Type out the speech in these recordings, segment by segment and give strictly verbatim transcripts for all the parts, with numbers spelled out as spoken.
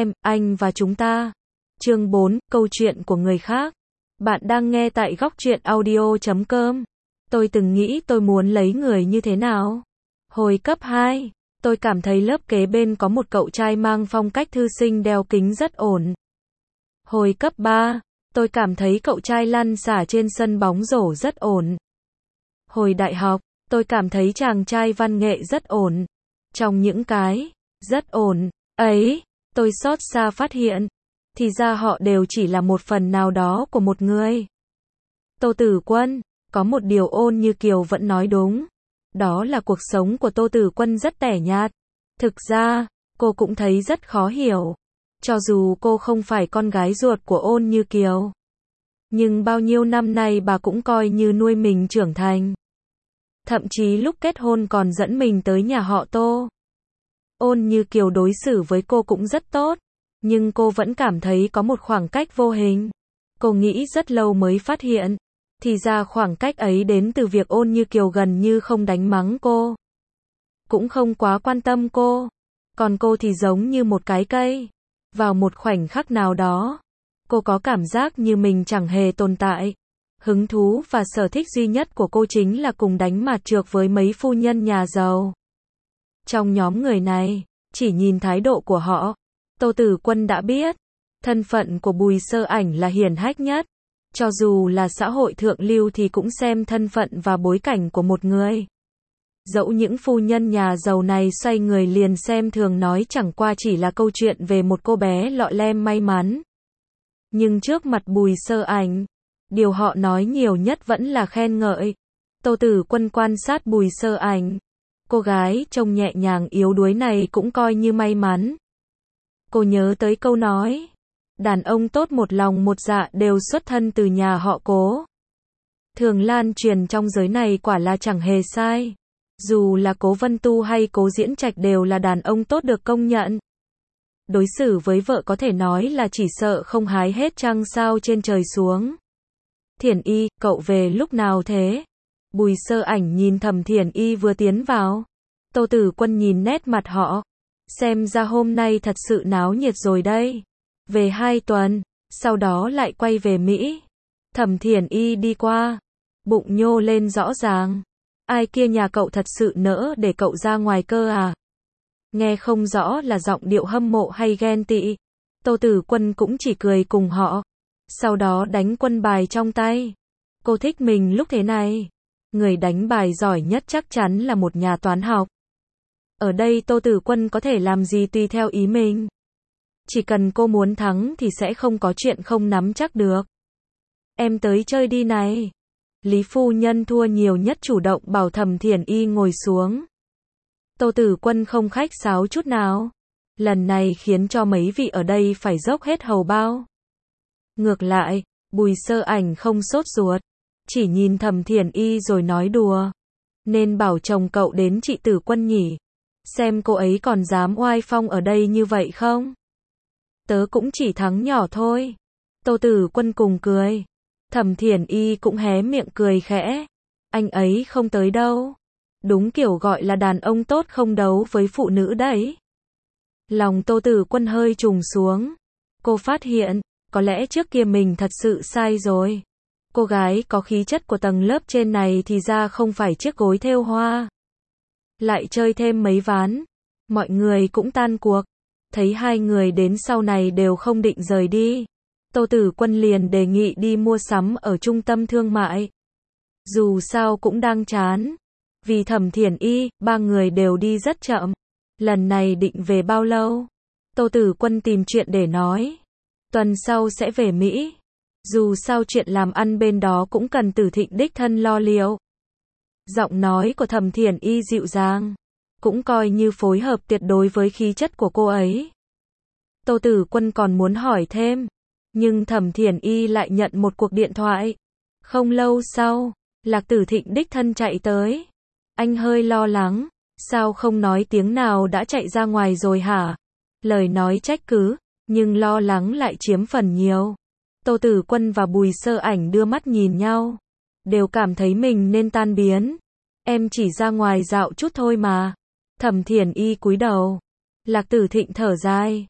em, anh và chúng ta. Chương bốn, câu chuyện của người khác. Bạn đang nghe tại góc truyện audio chấm com. Tôi từng nghĩ tôi muốn lấy người như thế nào. Hồi cấp hai, tôi cảm thấy lớp kế bên có một cậu trai mang phong cách thư sinh đeo kính rất ổn. Hồi cấp ba, tôi cảm thấy cậu trai lăn xả trên sân bóng rổ rất ổn. Hồi đại học, tôi cảm thấy chàng trai văn nghệ rất ổn. Trong những cái rất ổn ấy, tôi xót xa phát hiện, thì ra họ đều chỉ là một phần nào đó của một người. Tô Tử Quân, có một điều Ôn Như Kiều vẫn nói đúng. Đó là cuộc sống của Tô Tử Quân rất tẻ nhạt. Thực ra, cô cũng thấy rất khó hiểu. Cho dù cô không phải con gái ruột của Ôn Như Kiều. Nhưng bao nhiêu năm nay bà cũng coi như nuôi mình trưởng thành. Thậm chí lúc kết hôn còn dẫn mình tới nhà họ Tô. Ôn Như Kiều đối xử với cô cũng rất tốt. Nhưng cô vẫn cảm thấy có một khoảng cách vô hình. Cô nghĩ rất lâu mới phát hiện. Thì ra khoảng cách ấy đến từ việc Ôn Như Kiều gần như không đánh mắng cô. Cũng không quá quan tâm cô. Còn cô thì giống như một cái cây. Vào một khoảnh khắc nào đó, cô có cảm giác như mình chẳng hề tồn tại. Hứng thú và sở thích duy nhất của cô chính là cùng đánh mạt trược với mấy phu nhân nhà giàu. Trong nhóm người này, chỉ nhìn thái độ của họ, Tô Tử Quân đã biết, thân phận của Bùi Sơ Ảnh là hiển hách nhất. Cho dù là xã hội thượng lưu thì cũng xem thân phận và bối cảnh của một người. Dẫu những phu nhân nhà giàu này xoay người liền xem thường nói chẳng qua chỉ là câu chuyện về một cô bé lọ lem may mắn. Nhưng trước mặt Bùi Sơ Ảnh, điều họ nói nhiều nhất vẫn là khen ngợi. Tô Tử Quân quan sát Bùi Sơ Ảnh. Cô gái trông nhẹ nhàng yếu đuối này cũng coi như may mắn. Cô nhớ tới câu nói, đàn ông tốt một lòng một dạ đều xuất thân từ nhà họ Cố. Thường lan truyền trong giới này quả là chẳng hề sai. Dù là Cố Vân Tu hay Cố Diễn Trạch đều là đàn ông tốt được công nhận. Đối xử với vợ có thể nói là chỉ sợ không hái hết trăng sao trên trời xuống. Thiển Y, cậu về lúc nào thế? Bùi Sơ Ảnh nhìn Thẩm Thiển Y vừa tiến vào. Tô Tử Quân nhìn nét mặt họ. Xem ra hôm nay thật sự náo nhiệt rồi đây. Về hai tuần, sau đó lại quay về Mỹ. Thẩm Thiển Y đi qua. Bụng nhô lên rõ ràng. Ai kia nhà cậu thật sự nỡ để cậu ra ngoài cơ à? Nghe không rõ là giọng điệu hâm mộ hay ghen tị. Tô Tử Quân cũng chỉ cười cùng họ. Sau đó đánh quân bài trong tay. Cô thích mình lúc thế này. Người đánh bài giỏi nhất chắc chắn là một nhà toán học. Ở đây Tô Tử Quân có thể làm gì tùy theo ý mình. Chỉ cần cô muốn thắng thì sẽ không có chuyện không nắm chắc được. Em tới chơi đi này. Lý phu nhân thua nhiều nhất chủ động bảo Thẩm Thiển Y ngồi xuống. Tô Tử Quân không khách sáo chút nào. Lần này khiến cho mấy vị ở đây phải dốc hết hầu bao. Ngược lại, Bùi Sơ Ảnh không sốt ruột. Chỉ nhìn Thẩm Thiển Y rồi nói đùa. Nên bảo chồng cậu đến chị Tử Quân nhỉ. Xem cô ấy còn dám oai phong ở đây như vậy không? Tớ cũng chỉ thắng nhỏ thôi. Tô Tử Quân cùng cười. Thẩm Thiển Y cũng hé miệng cười khẽ. Anh ấy không tới đâu. Đúng kiểu gọi là đàn ông tốt không đấu với phụ nữ đấy. Lòng Tô Tử Quân hơi trùng xuống. Cô phát hiện, có lẽ trước kia mình thật sự sai rồi. Cô gái có khí chất của tầng lớp trên này thì ra không phải chiếc gối thêu hoa. Lại chơi thêm mấy ván. Mọi người cũng tan cuộc. Thấy hai người đến sau này đều không định rời đi. Tô Tử Quân liền đề nghị đi mua sắm ở trung tâm thương mại. Dù sao cũng đang chán. Vì Thẩm Thiển Y, ba người đều đi rất chậm. Lần này định về bao lâu? Tô Tử Quân tìm chuyện để nói. Tuần sau sẽ về Mỹ. Dù sao chuyện làm ăn bên đó cũng cần Tử Thịnh đích thân lo liệu. Giọng nói của Thẩm Thiển Y dịu dàng. Cũng coi như phối hợp tuyệt đối với khí chất của cô ấy. Tô Tử Quân còn muốn hỏi thêm. Nhưng Thẩm Thiển Y lại nhận một cuộc điện thoại. Không lâu sau, Lạc Tử Thịnh đích thân chạy tới. Anh hơi lo lắng. Sao không nói tiếng nào đã chạy ra ngoài rồi hả? Lời nói trách cứ, nhưng lo lắng lại chiếm phần nhiều. Tô Tử Quân và Bùi Sơ Ảnh đưa mắt nhìn nhau. Đều cảm thấy mình nên tan biến. Em chỉ ra ngoài dạo chút thôi mà. Thẩm Thiển Y cúi đầu. Lạc Tử Thịnh thở dài.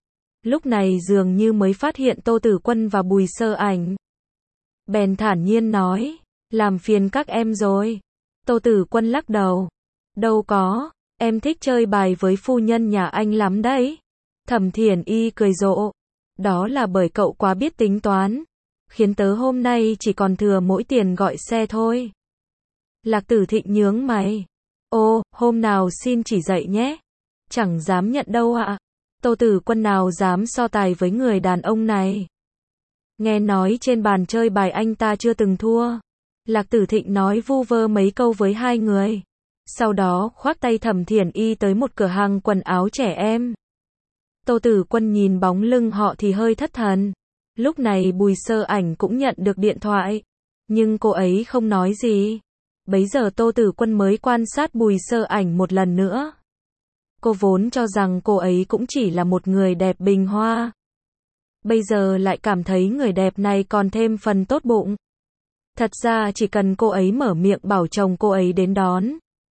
Lúc này dường như mới phát hiện Tô Tử Quân và Bùi Sơ Ảnh. Bèn thản nhiên nói, làm phiền các em rồi. Tô Tử Quân lắc đầu. Đâu có, em thích chơi bài với phu nhân nhà anh lắm đấy. Thẩm Thiển Y cười rộ. Đó là bởi cậu quá biết tính toán. Khiến tớ hôm nay chỉ còn thừa mỗi tiền gọi xe thôi. Lạc Tử Thịnh nhướng mày. Ô, hôm nào xin chỉ dạy nhé. Chẳng dám nhận đâu ạ. Tô Tử Quân nào dám so tài với người đàn ông này. Nghe nói trên bàn chơi bài anh ta chưa từng thua. Lạc Tử Thịnh nói vu vơ mấy câu với hai người. Sau đó khoác tay Thẩm Thiển Y tới một cửa hàng quần áo trẻ em. Tô Tử Quân nhìn bóng lưng họ thì hơi thất thần. Lúc này Bùi Sơ Ảnh cũng nhận được điện thoại. Nhưng cô ấy không nói gì. Bấy giờ Tô Tử Quân mới quan sát Bùi Sơ Ảnh một lần nữa. Cô vốn cho rằng cô ấy cũng chỉ là một người đẹp bình hoa. Bây giờ lại cảm thấy người đẹp này còn thêm phần tốt bụng. Thật ra chỉ cần cô ấy mở miệng bảo chồng cô ấy đến đón,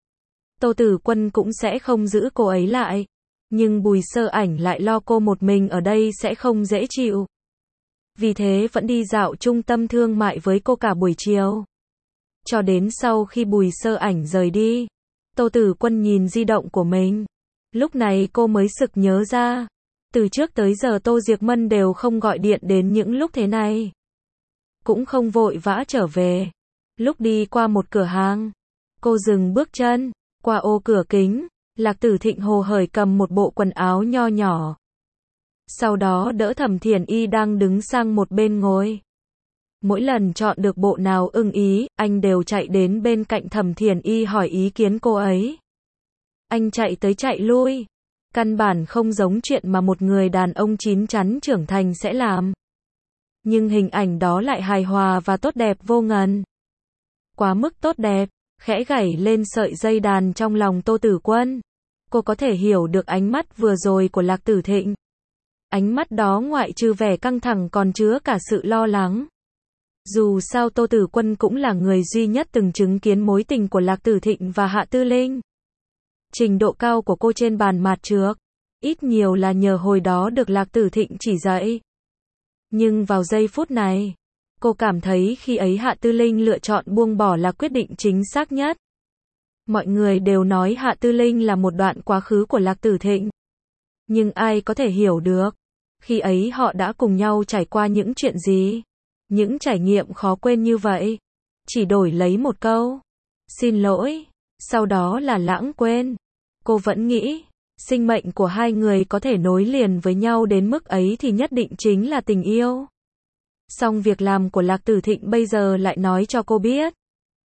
Tô Tử Quân cũng sẽ không giữ cô ấy lại. Nhưng Bùi Sơ Ảnh lại lo cô một mình ở đây sẽ không dễ chịu. Vì thế vẫn đi dạo trung tâm thương mại với cô cả buổi chiều. Cho đến sau khi Bùi Sơ Ảnh rời đi, Tô Tử Quân nhìn di động của mình. Lúc này cô mới sực nhớ ra. Từ trước tới giờ Tô Diệc Mân đều không gọi điện đến những lúc thế này. Cũng không vội vã trở về. Lúc đi qua một cửa hàng, cô dừng bước chân. Qua ô cửa kính, Lạc Tử Thịnh hồ hởi cầm một bộ quần áo nho nhỏ. Sau đó đỡ Thẩm Thiển Y đang đứng sang một bên ngồi. Mỗi lần chọn được bộ nào ưng ý, anh đều chạy đến bên cạnh Thẩm Thiển Y hỏi ý kiến cô ấy. Anh chạy tới chạy lui. Căn bản không giống chuyện mà một người đàn ông chín chắn trưởng thành sẽ làm. Nhưng hình ảnh đó lại hài hòa và tốt đẹp vô ngần. Quá mức tốt đẹp, khẽ gảy lên sợi dây đàn trong lòng Tô Tử Quân. Cô có thể hiểu được ánh mắt vừa rồi của Lạc Tử Thịnh. Ánh mắt đó ngoại trừ vẻ căng thẳng còn chứa cả sự lo lắng. Dù sao Tô Tử Quân cũng là người duy nhất từng chứng kiến mối tình của Lạc Tử Thịnh và Hạ Tư Linh. Trình độ cao của cô trên bàn mạt trược, ít nhiều là nhờ hồi đó được Lạc Tử Thịnh chỉ dạy. Nhưng vào giây phút này, cô cảm thấy khi ấy Hạ Tư Linh lựa chọn buông bỏ là quyết định chính xác nhất. Mọi người đều nói Hạ Tư Linh là một đoạn quá khứ của Lạc Tử Thịnh. Nhưng ai có thể hiểu được, khi ấy họ đã cùng nhau trải qua những chuyện gì, những trải nghiệm khó quên như vậy. Chỉ đổi lấy một câu, xin lỗi, sau đó là lãng quên. Cô vẫn nghĩ, sinh mệnh của hai người có thể nối liền với nhau đến mức ấy thì nhất định chính là tình yêu. Song việc làm của Lạc Tử Thịnh bây giờ lại nói cho cô biết,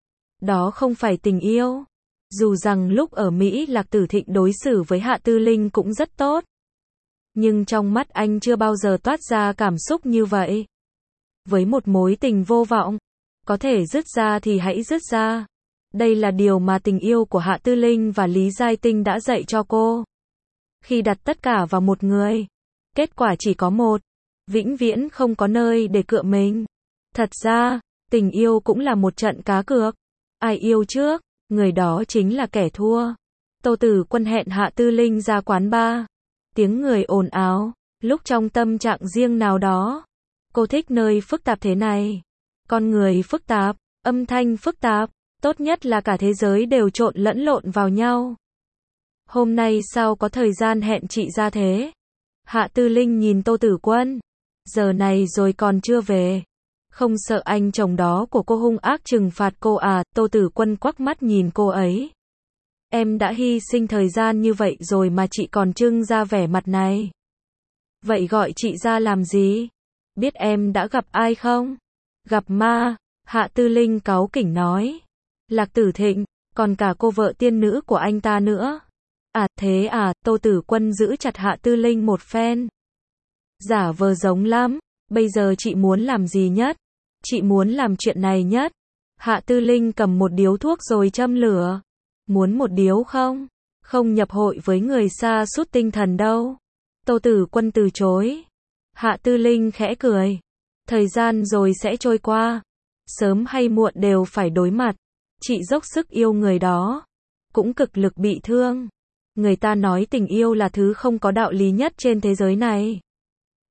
đó không phải tình yêu. Dù rằng lúc ở Mỹ Lạc Tử Thịnh đối xử với Hạ Tư Linh cũng rất tốt. Nhưng trong mắt anh chưa bao giờ toát ra cảm xúc như vậy. Với một mối tình vô vọng, có thể dứt ra thì hãy dứt ra. Đây là điều mà tình yêu của Hạ Tư Linh và Lý Giai Tinh đã dạy cho cô. Khi đặt tất cả vào một người, kết quả chỉ có một, vĩnh viễn không có nơi để cựa mình. Thật ra, tình yêu cũng là một trận cá cược. Ai yêu trước, người đó chính là kẻ thua. Tô Tử Quân hẹn Hạ Tư Linh ra quán bar. Tiếng người ồn ào, lúc trong tâm trạng riêng nào đó. Cô thích nơi phức tạp thế này. Con người phức tạp, âm thanh phức tạp, tốt nhất là cả thế giới đều trộn lẫn lộn vào nhau. Hôm nay sao có thời gian hẹn chị ra thế? Hạ Tư Linh nhìn Tô Tử Quân. Giờ này rồi còn chưa về. Không sợ anh chồng đó của cô hung ác trừng phạt cô à? Tô Tử Quân quắc mắt nhìn cô ấy. Em đã hy sinh thời gian như vậy rồi mà chị còn trưng ra vẻ mặt này. Vậy gọi chị ra làm gì? Biết em đã gặp ai không? Gặp ma, Hạ Tư Linh cáu kỉnh nói. Lạc Tử Thịnh, còn cả cô vợ tiên nữ của anh ta nữa. À thế à? Tô Tử Quân giữ chặt Hạ Tư Linh một phen. Giả vờ giống lắm, bây giờ chị muốn làm gì nhất? Chị muốn làm chuyện này nhất. Hạ Tư Linh cầm một điếu thuốc rồi châm lửa. Muốn một điếu không? Không nhập hội với người xa sút tinh thần đâu. Tô Tử Quân từ chối. Hạ Tư Linh khẽ cười. Thời gian rồi sẽ trôi qua. Sớm hay muộn đều phải đối mặt. Chị dốc sức yêu người đó, cũng cực lực bị thương. Người ta nói tình yêu là thứ không có đạo lý nhất trên thế giới này.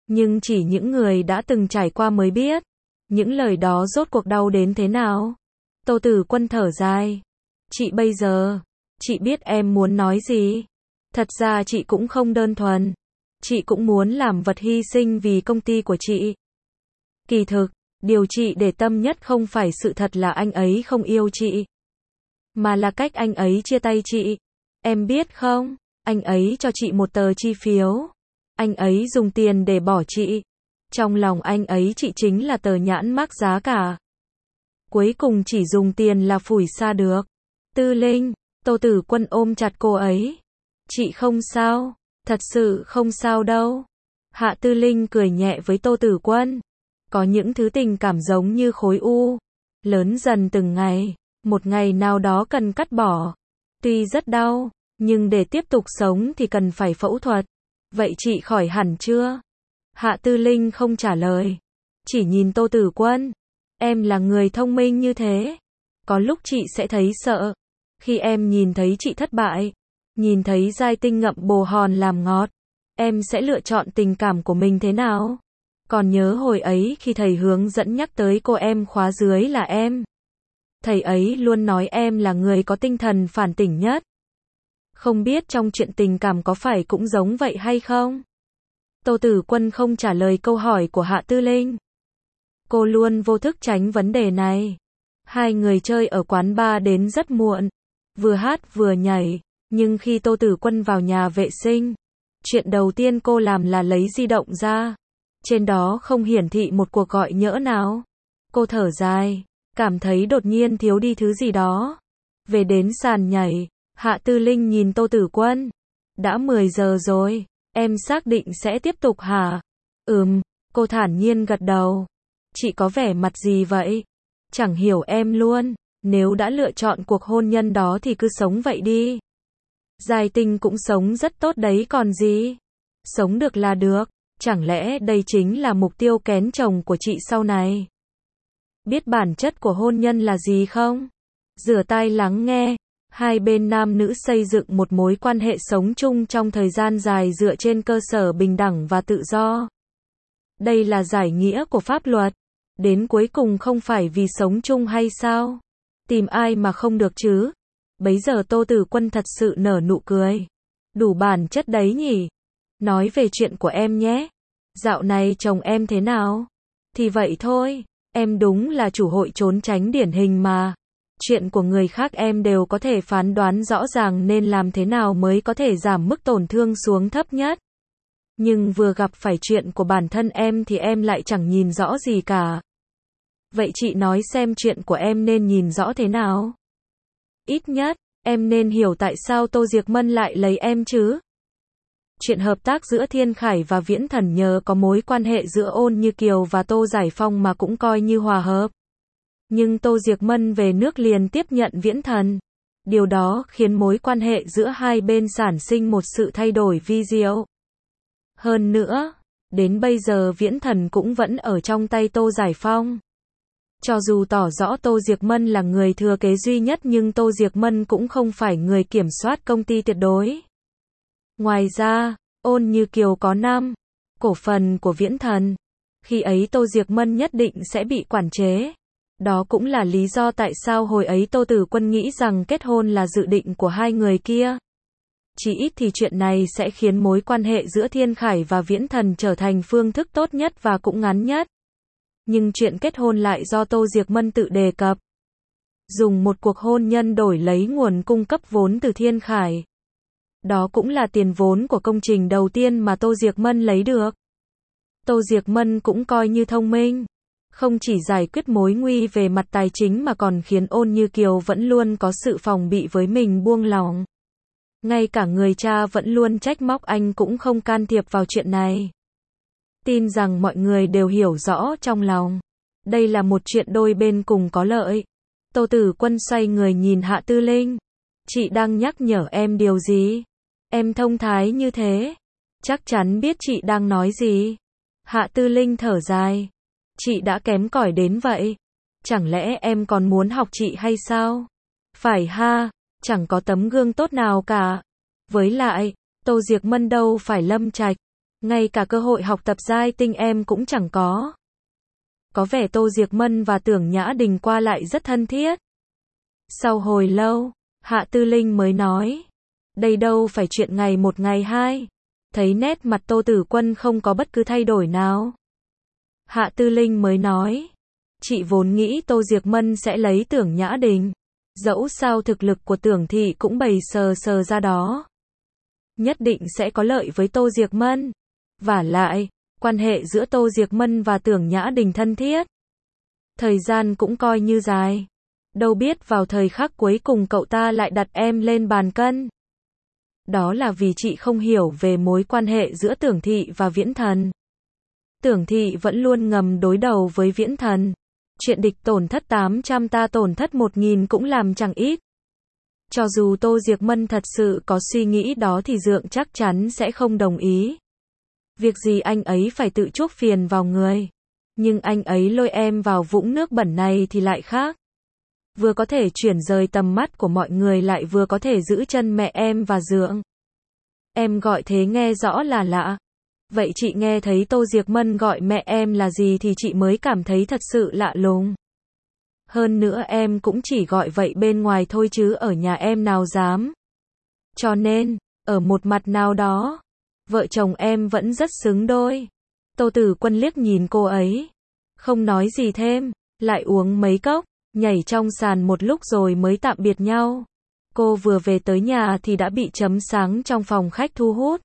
Nhưng chỉ những người đã từng trải qua mới biết, những lời đó rốt cuộc đau đến thế nào. Tô Tử Quân thở dài. Chị bây giờ, chị biết em muốn nói gì. Thật ra chị cũng không đơn thuần. Chị cũng muốn làm vật hy sinh vì công ty của chị. Kỳ thực, điều chị để tâm nhất không phải sự thật là anh ấy không yêu chị, mà là cách anh ấy chia tay chị. Em biết không, anh ấy cho chị một tờ chi phiếu. Anh ấy dùng tiền để bỏ chị. Trong lòng anh ấy chị chính là tờ nhãn mác giá cả. Cuối cùng chỉ dùng tiền là phủi xa được. Tư Linh, Tô Tử Quân ôm chặt cô ấy. Chị không sao, thật sự không sao đâu. Hạ Tư Linh cười nhẹ với Tô Tử Quân. Có những thứ tình cảm giống như khối u, lớn dần từng ngày, một ngày nào đó cần cắt bỏ. Tuy rất đau, nhưng để tiếp tục sống thì cần phải phẫu thuật. Vậy chị khỏi hẳn chưa? Hạ Tư Linh không trả lời, chỉ nhìn Tô Tử Quân. Em là người thông minh như thế, có lúc chị sẽ thấy sợ. Khi em nhìn thấy chị thất bại, nhìn thấy giai tinh ngậm bồ hòn làm ngọt, em sẽ lựa chọn tình cảm của mình thế nào? Còn nhớ hồi ấy khi thầy hướng dẫn nhắc tới cô em khóa dưới là em. Thầy ấy luôn nói em là người có tinh thần phản tỉnh nhất. Không biết trong chuyện tình cảm có phải cũng giống vậy hay không? Tô Tử Quân không trả lời câu hỏi của Hạ Tư Linh. Cô luôn vô thức tránh vấn đề này. Hai người chơi ở quán bar đến rất muộn, vừa hát vừa nhảy, nhưng khi Tô Tử Quân vào nhà vệ sinh, chuyện đầu tiên cô làm là lấy di động ra. Trên đó không hiển thị một cuộc gọi nhỡ nào. Cô thở dài, cảm thấy đột nhiên thiếu đi thứ gì đó. Về đến sàn nhảy, Hạ Tư Linh nhìn Tô Tử Quân. Đã mười giờ rồi, em xác định sẽ tiếp tục hả? Ừm, cô thản nhiên gật đầu. Chị có vẻ mặt gì vậy? Chẳng hiểu em luôn, nếu đã lựa chọn cuộc hôn nhân đó thì cứ sống vậy đi. Giai Tinh cũng sống rất tốt đấy còn gì. Sống được là được. Chẳng lẽ đây chính là mục tiêu kén chồng của chị sau này? Biết bản chất của hôn nhân là gì không? Rửa tai lắng nghe. Hai bên nam nữ xây dựng một mối quan hệ sống chung trong thời gian dài dựa trên cơ sở bình đẳng và tự do. Đây là giải nghĩa của pháp luật. Đến cuối cùng không phải vì sống chung hay sao? Tìm ai mà không được chứ? Bấy giờ Tô Tử Quân thật sự nở nụ cười. Đủ bản chất đấy nhỉ? Nói về chuyện của em nhé. Dạo này chồng em thế nào? Thì vậy thôi, em đúng là chủ hội trốn tránh điển hình mà. Chuyện của người khác em đều có thể phán đoán rõ ràng nên làm thế nào mới có thể giảm mức tổn thương xuống thấp nhất. Nhưng vừa gặp phải chuyện của bản thân em thì em lại chẳng nhìn rõ gì cả. Vậy chị nói xem chuyện của em nên nhìn rõ thế nào? Ít nhất, em nên hiểu tại sao Tô Diệc Mân lại lấy em chứ? Chuyện hợp tác giữa Thiên Khải và Viễn Thần nhờ có mối quan hệ giữa Ôn Như Kiều và Tô Giải Phong mà cũng coi như hòa hợp. Nhưng Tô Diệc Mân về nước liền tiếp nhận Viễn Thần. Điều đó khiến mối quan hệ giữa hai bên sản sinh một sự thay đổi vi diệu. Hơn nữa, đến bây giờ Viễn Thần cũng vẫn ở trong tay Tô Giải Phong. Cho dù tỏ rõ Tô Diệc Mân là người thừa kế duy nhất nhưng Tô Diệc Mân cũng không phải người kiểm soát công ty tuyệt đối. Ngoài ra, Ôn Như Kiều có năm cổ phần của Viễn Thần. Khi ấy Tô Diệc Mân nhất định sẽ bị quản chế. Đó cũng là lý do tại sao hồi ấy Tô Tử Quân nghĩ rằng kết hôn là dự định của hai người kia. Chỉ ít thì chuyện này sẽ khiến mối quan hệ giữa Thiên Khải và Viễn Thần trở thành phương thức tốt nhất và cũng ngắn nhất. Nhưng chuyện kết hôn lại do Tô Diệc Mân tự đề cập. Dùng một cuộc hôn nhân đổi lấy nguồn cung cấp vốn từ Thiên Khải. Đó cũng là tiền vốn của công trình đầu tiên mà Tô Diệc Mân lấy được. Tô Diệc Mân cũng coi như thông minh. Không chỉ giải quyết mối nguy về mặt tài chính mà còn khiến Ôn Như Kiều vẫn luôn có sự phòng bị với mình buông lỏng. Ngay cả người cha vẫn luôn trách móc anh cũng không can thiệp vào chuyện này. Tin rằng mọi người đều hiểu rõ trong lòng. Đây là một chuyện đôi bên cùng có lợi. Tô Tử Quân xoay người nhìn Hạ Tư Linh. Chị đang nhắc nhở em điều gì? Em thông thái như thế. Chắc chắn biết chị đang nói gì. Hạ Tư Linh thở dài. Chị đã kém cỏi đến vậy. Chẳng lẽ em còn muốn học chị hay sao? Phải ha, chẳng có tấm gương tốt nào cả. Với lại, Tô Diệc Mân đâu phải Lâm Trạch. Ngay cả cơ hội học tập giai tinh em cũng chẳng có. Có vẻ Tô Diệc Mân và Tưởng Nhã Đình qua lại rất thân thiết. Sau hồi lâu, Hạ Tư Linh mới nói. Đây đâu phải chuyện ngày một ngày hai. Thấy nét mặt Tô Tử Quân không có bất cứ thay đổi nào. Hạ Tư Linh mới nói. Chị vốn nghĩ Tô Diệc Mân sẽ lấy Tưởng Nhã Đình. Dẫu sao thực lực của Tưởng thị cũng bày sờ sờ ra đó. Nhất định sẽ có lợi với Tô Diệc Mân. Vả lại, quan hệ giữa Tô Diệc Mân và Tưởng Nhã Đình thân thiết. Thời gian cũng coi như dài. Đâu biết vào thời khắc cuối cùng cậu ta lại đặt em lên bàn cân. Đó là vì chị không hiểu về mối quan hệ giữa Tưởng thị và Viễn Thần. Tưởng thị vẫn luôn ngầm đối đầu với Viễn Thần. Chuyện địch tổn thất tám trăm ta tổn thất một nghìn cũng làm chẳng ít. Cho dù Tô Diệc Mân thật sự có suy nghĩ đó thì Dượng chắc chắn sẽ không đồng ý. Việc gì anh ấy phải tự chuốc phiền vào người. Nhưng anh ấy lôi em vào vũng nước bẩn này thì lại khác. Vừa có thể chuyển rời tầm mắt của mọi người lại vừa có thể giữ chân mẹ em và Dượng. Em gọi thế nghe rõ là lạ. Vậy chị nghe thấy Tô Diệc Mân gọi mẹ em là gì thì chị mới cảm thấy thật sự lạ lùng. Hơn nữa em cũng chỉ gọi vậy bên ngoài thôi chứ ở nhà em nào dám. Cho nên, ở một mặt nào đó, vợ chồng em vẫn rất xứng đôi. Tô Tử Quân liếc nhìn cô ấy. Không nói gì thêm, lại uống mấy cốc, nhảy trong sàn một lúc rồi mới tạm biệt nhau. Cô vừa về tới nhà thì đã bị chấm sáng trong phòng khách thu hút.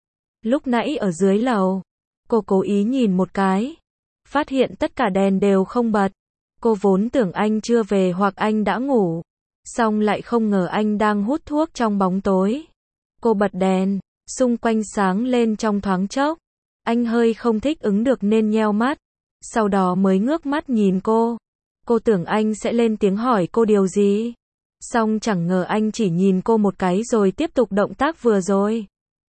Lúc nãy ở dưới lầu, cô cố ý nhìn một cái. Phát hiện tất cả đèn đều không bật. Cô vốn tưởng anh chưa về hoặc anh đã ngủ. Xong lại không ngờ anh đang hút thuốc trong bóng tối. Cô bật đèn, xung quanh sáng lên trong thoáng chốc. Anh hơi không thích ứng được nên nheo mắt. Sau đó mới ngước mắt nhìn cô. Cô tưởng anh sẽ lên tiếng hỏi cô điều gì. Xong chẳng ngờ anh chỉ nhìn cô một cái rồi tiếp tục động tác vừa rồi.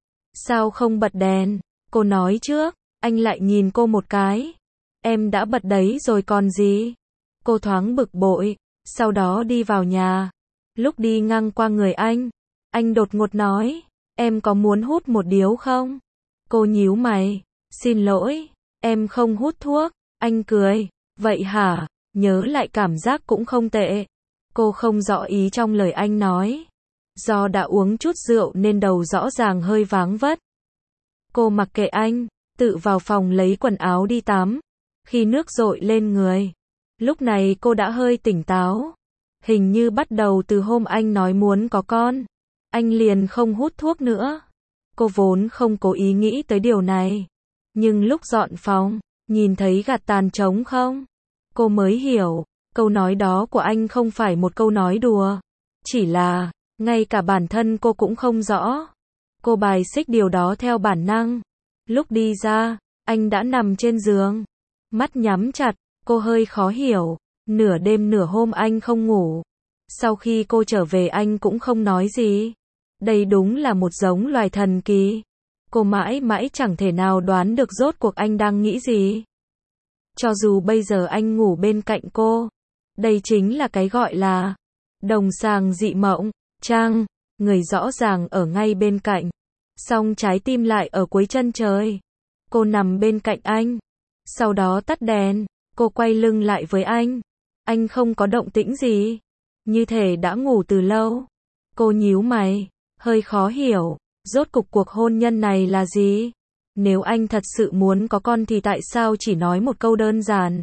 Sao không bật đèn? Cô nói trước. Anh lại nhìn cô một cái. Em đã bật đấy rồi còn gì? Cô thoáng bực bội. Sau đó đi vào nhà. Lúc đi ngang qua người anh, anh đột ngột nói. Em có muốn hút một điếu không? Cô nhíu mày. Xin lỗi, em không hút thuốc. Anh cười. Vậy hả? Nhớ lại cảm giác cũng không tệ. Cô không rõ ý trong lời anh nói. Do đã uống chút rượu nên đầu rõ ràng hơi váng vất. Cô mặc kệ anh, tự vào phòng lấy quần áo đi tắm. Khi nước dội lên người, lúc này cô đã hơi tỉnh táo. Hình như bắt đầu từ hôm anh nói muốn có con, anh liền không hút thuốc nữa. Cô vốn không cố ý nghĩ tới điều này. Nhưng lúc dọn phòng, nhìn thấy gạt tàn trống không? Cô mới hiểu, câu nói đó của anh không phải một câu nói đùa. Chỉ là, ngay cả bản thân cô cũng không rõ. Cô bài xích điều đó theo bản năng. Lúc đi ra, anh đã nằm trên giường. Mắt nhắm chặt, cô hơi khó hiểu. Nửa đêm nửa hôm anh không ngủ. Sau khi cô trở về anh cũng không nói gì. Đây đúng là một giống loài thần kỳ. Cô mãi mãi chẳng thể nào đoán được rốt cuộc anh đang nghĩ gì. Cho dù bây giờ anh ngủ bên cạnh cô. Đây chính là cái gọi là đồng sàng dị mộng. Chăng, người rõ ràng ở ngay bên cạnh. Song trái tim lại ở cuối chân trời. Cô nằm bên cạnh anh. Sau đó tắt đèn. Cô quay lưng lại với anh. Anh không có động tĩnh gì. Như thể đã ngủ từ lâu. Cô nhíu mày. Hơi khó hiểu. Rốt cục cuộc hôn nhân này là gì? Nếu anh thật sự muốn có con thì tại sao chỉ nói một câu đơn giản?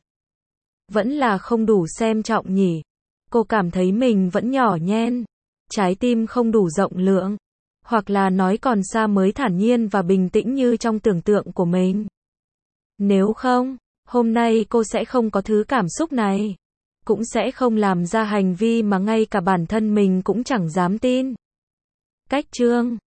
Vẫn là không đủ xem trọng nhỉ? Cô cảm thấy mình vẫn nhỏ nhen. Trái tim không đủ rộng lượng. Hoặc là nói còn xa mới thản nhiên và bình tĩnh như trong tưởng tượng của mình. Nếu không, hôm nay cô sẽ không có thứ cảm xúc này. Cũng sẽ không làm ra hành vi mà ngay cả bản thân mình cũng chẳng dám tin. Cách chương